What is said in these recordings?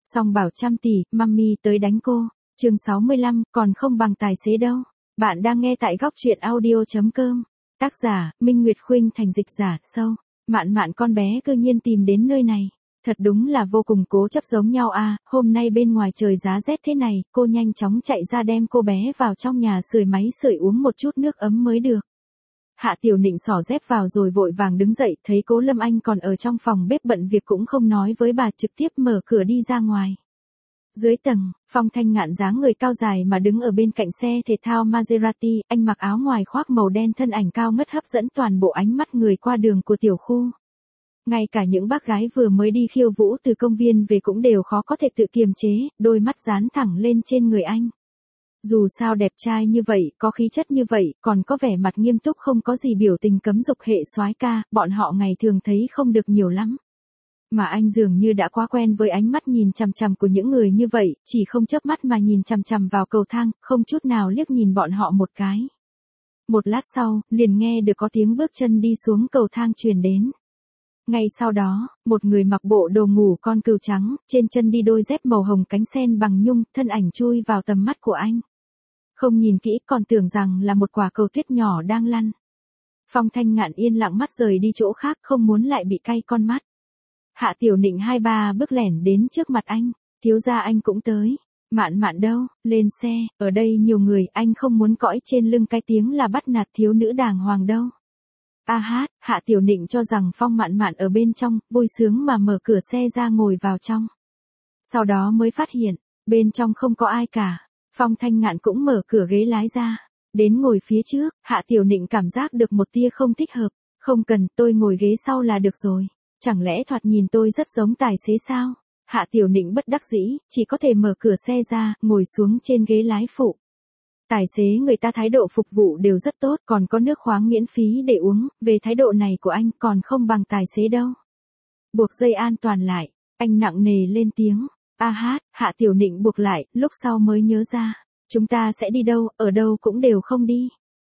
Song bảo trăm tỷ, mummy tới đánh cô. Chương 65, còn không bằng tài xế đâu. Bạn đang nghe tại góc truyện audio.com. Tác giả, Minh Nguyệt Khuynh, thành dịch giả, sâu. Mạn Mạn con bé cơ nhiên tìm đến nơi này. Thật đúng là vô cùng cố chấp giống nhau à, hôm nay bên ngoài trời giá rét thế này, cô nhanh chóng chạy ra đem cô bé vào trong nhà sưởi máy sưởi uống một chút nước ấm mới được. Hạ Tiểu Nịnh xỏ dép vào rồi vội vàng đứng dậy, thấy Cố Lâm Anh còn ở trong phòng bếp bận việc cũng không nói với bà, trực tiếp mở cửa đi ra ngoài. Dưới tầng, Phong Thanh Ngạn dáng người cao dài mà đứng ở bên cạnh xe thể thao Maserati, anh mặc áo ngoài khoác màu đen, thân ảnh cao ngất hấp dẫn toàn bộ ánh mắt người qua đường của tiểu khu. Ngay cả những bác gái vừa mới đi khiêu vũ từ công viên về cũng đều khó có thể tự kiềm chế, đôi mắt dán thẳng lên trên người anh. Dù sao đẹp trai như vậy, có khí chất như vậy, còn có vẻ mặt nghiêm túc không có gì biểu tình cấm dục hệ soái ca, bọn họ ngày thường thấy không được nhiều lắm. Mà anh dường như đã quá quen với ánh mắt nhìn chằm chằm của những người như vậy, chỉ không chớp mắt mà nhìn chằm chằm vào cầu thang, không chút nào liếc nhìn bọn họ một cái. Một lát sau, liền nghe được có tiếng bước chân đi xuống cầu thang truyền đến. Ngay sau đó, một người mặc bộ đồ ngủ con cừu trắng, trên chân đi đôi dép màu hồng cánh sen bằng nhung, thân ảnh chui vào tầm mắt của anh. Không nhìn kỹ còn tưởng rằng là một quả cầu tuyết nhỏ đang lăn. Phong Thanh Ngạn yên lặng mắt rời đi chỗ khác, không muốn lại bị cay con mắt. Hạ Tiểu Nịnh 2-3 bước lẻn đến trước mặt anh, thiếu gia anh cũng tới. Mạn Mạn đâu, lên xe, ở đây nhiều người, anh không muốn cõi trên lưng cái tiếng là bắt nạt thiếu nữ đàng hoàng đâu. A hát, Hạ Tiểu Nịnh cho rằng Phong Mạn Mạn ở bên trong, vui sướng mà mở cửa xe ra ngồi vào trong. Sau đó mới phát hiện, bên trong không có ai cả. Phong Thanh Ngạn cũng mở cửa ghế lái ra, đến ngồi phía trước, Hạ Tiểu Nịnh cảm giác được một tia không thích hợp, không cần, tôi ngồi ghế sau là được rồi. Chẳng lẽ thoạt nhìn tôi rất giống tài xế sao? Hạ Tiểu Nịnh bất đắc dĩ, chỉ có thể mở cửa xe ra, ngồi xuống trên ghế lái phụ. Tài xế người ta thái độ phục vụ đều rất tốt, còn có nước khoáng miễn phí để uống, về thái độ này của anh còn không bằng tài xế đâu. Buộc dây an toàn lại, anh nặng nề lên tiếng. A hát, Hạ Tiểu Nịnh buộc lại, lúc sau mới nhớ ra. Chúng ta sẽ đi đâu, ở đâu cũng đều không đi.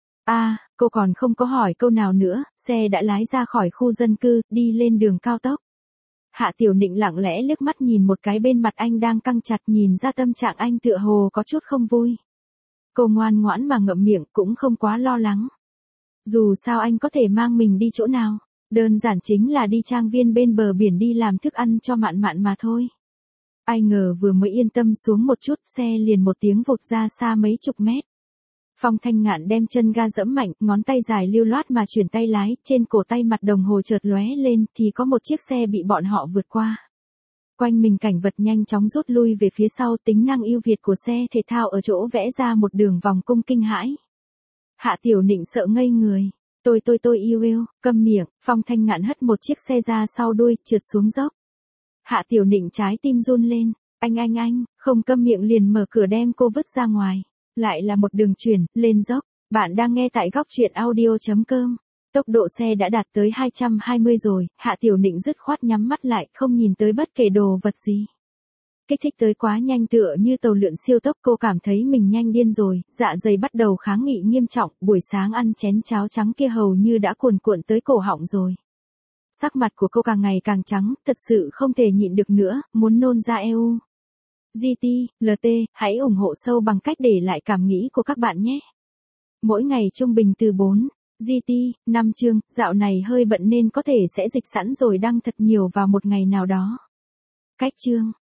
Cô còn không có hỏi câu nào nữa, xe đã lái ra khỏi khu dân cư, đi lên đường cao tốc. Hạ Tiểu Nịnh lặng lẽ liếc mắt nhìn một cái bên mặt anh đang căng chặt, nhìn ra tâm trạng anh tựa hồ có chút không vui. Cô ngoan ngoãn mà ngậm miệng, cũng không quá lo lắng. Dù sao anh có thể mang mình đi chỗ nào, đơn giản chính là đi trang viên bên bờ biển đi làm thức ăn cho Mạn Mạn mà thôi. Ai ngờ vừa mới yên tâm xuống một chút, xe liền một tiếng vụt ra xa mấy chục mét. Phong Thanh Ngạn đem chân ga giẫm mạnh, ngón tay dài lưu loát mà chuyển tay lái, trên cổ tay mặt đồng hồ chợt lóe lên thì có một chiếc xe bị bọn họ vượt qua. Quanh mình cảnh vật nhanh chóng rút lui về phía sau, tính năng ưu việt của xe thể thao ở chỗ vẽ ra một đường vòng cung kinh hãi. Hạ Tiểu Nịnh sợ ngây người. Tôi yêu, câm miệng, Phong Thanh Ngạn hất một chiếc xe ra sau đuôi, trượt xuống dốc. Hạ Tiểu Nịnh trái tim run lên, anh, không câm miệng liền mở cửa đem cô vứt ra ngoài. Lại là một đường chuyển, lên dốc. Bạn đang nghe tại góc truyện audio.com. Tốc độ xe đã đạt tới 220 rồi, Hạ Tiểu Nịnh dứt khoát nhắm mắt lại, không nhìn tới bất kể đồ vật gì. Kích thích tới quá nhanh tựa như tàu lượn siêu tốc, cô cảm thấy mình nhanh điên rồi, dạ dày bắt đầu kháng nghị nghiêm trọng, buổi sáng ăn chén cháo trắng kia hầu như đã cuồn cuộn tới cổ họng rồi. Sắc mặt của cô càng ngày càng trắng, thật sự không thể nhịn được nữa, muốn nôn ra EU. GT, LT, hãy ủng hộ sâu bằng cách để lại cảm nghĩ của các bạn nhé. Mỗi ngày trung bình từ 4, GT, 5 chương, dạo này hơi bận nên có thể sẽ dịch sẵn rồi đăng thật nhiều vào một ngày nào đó. Cách chương,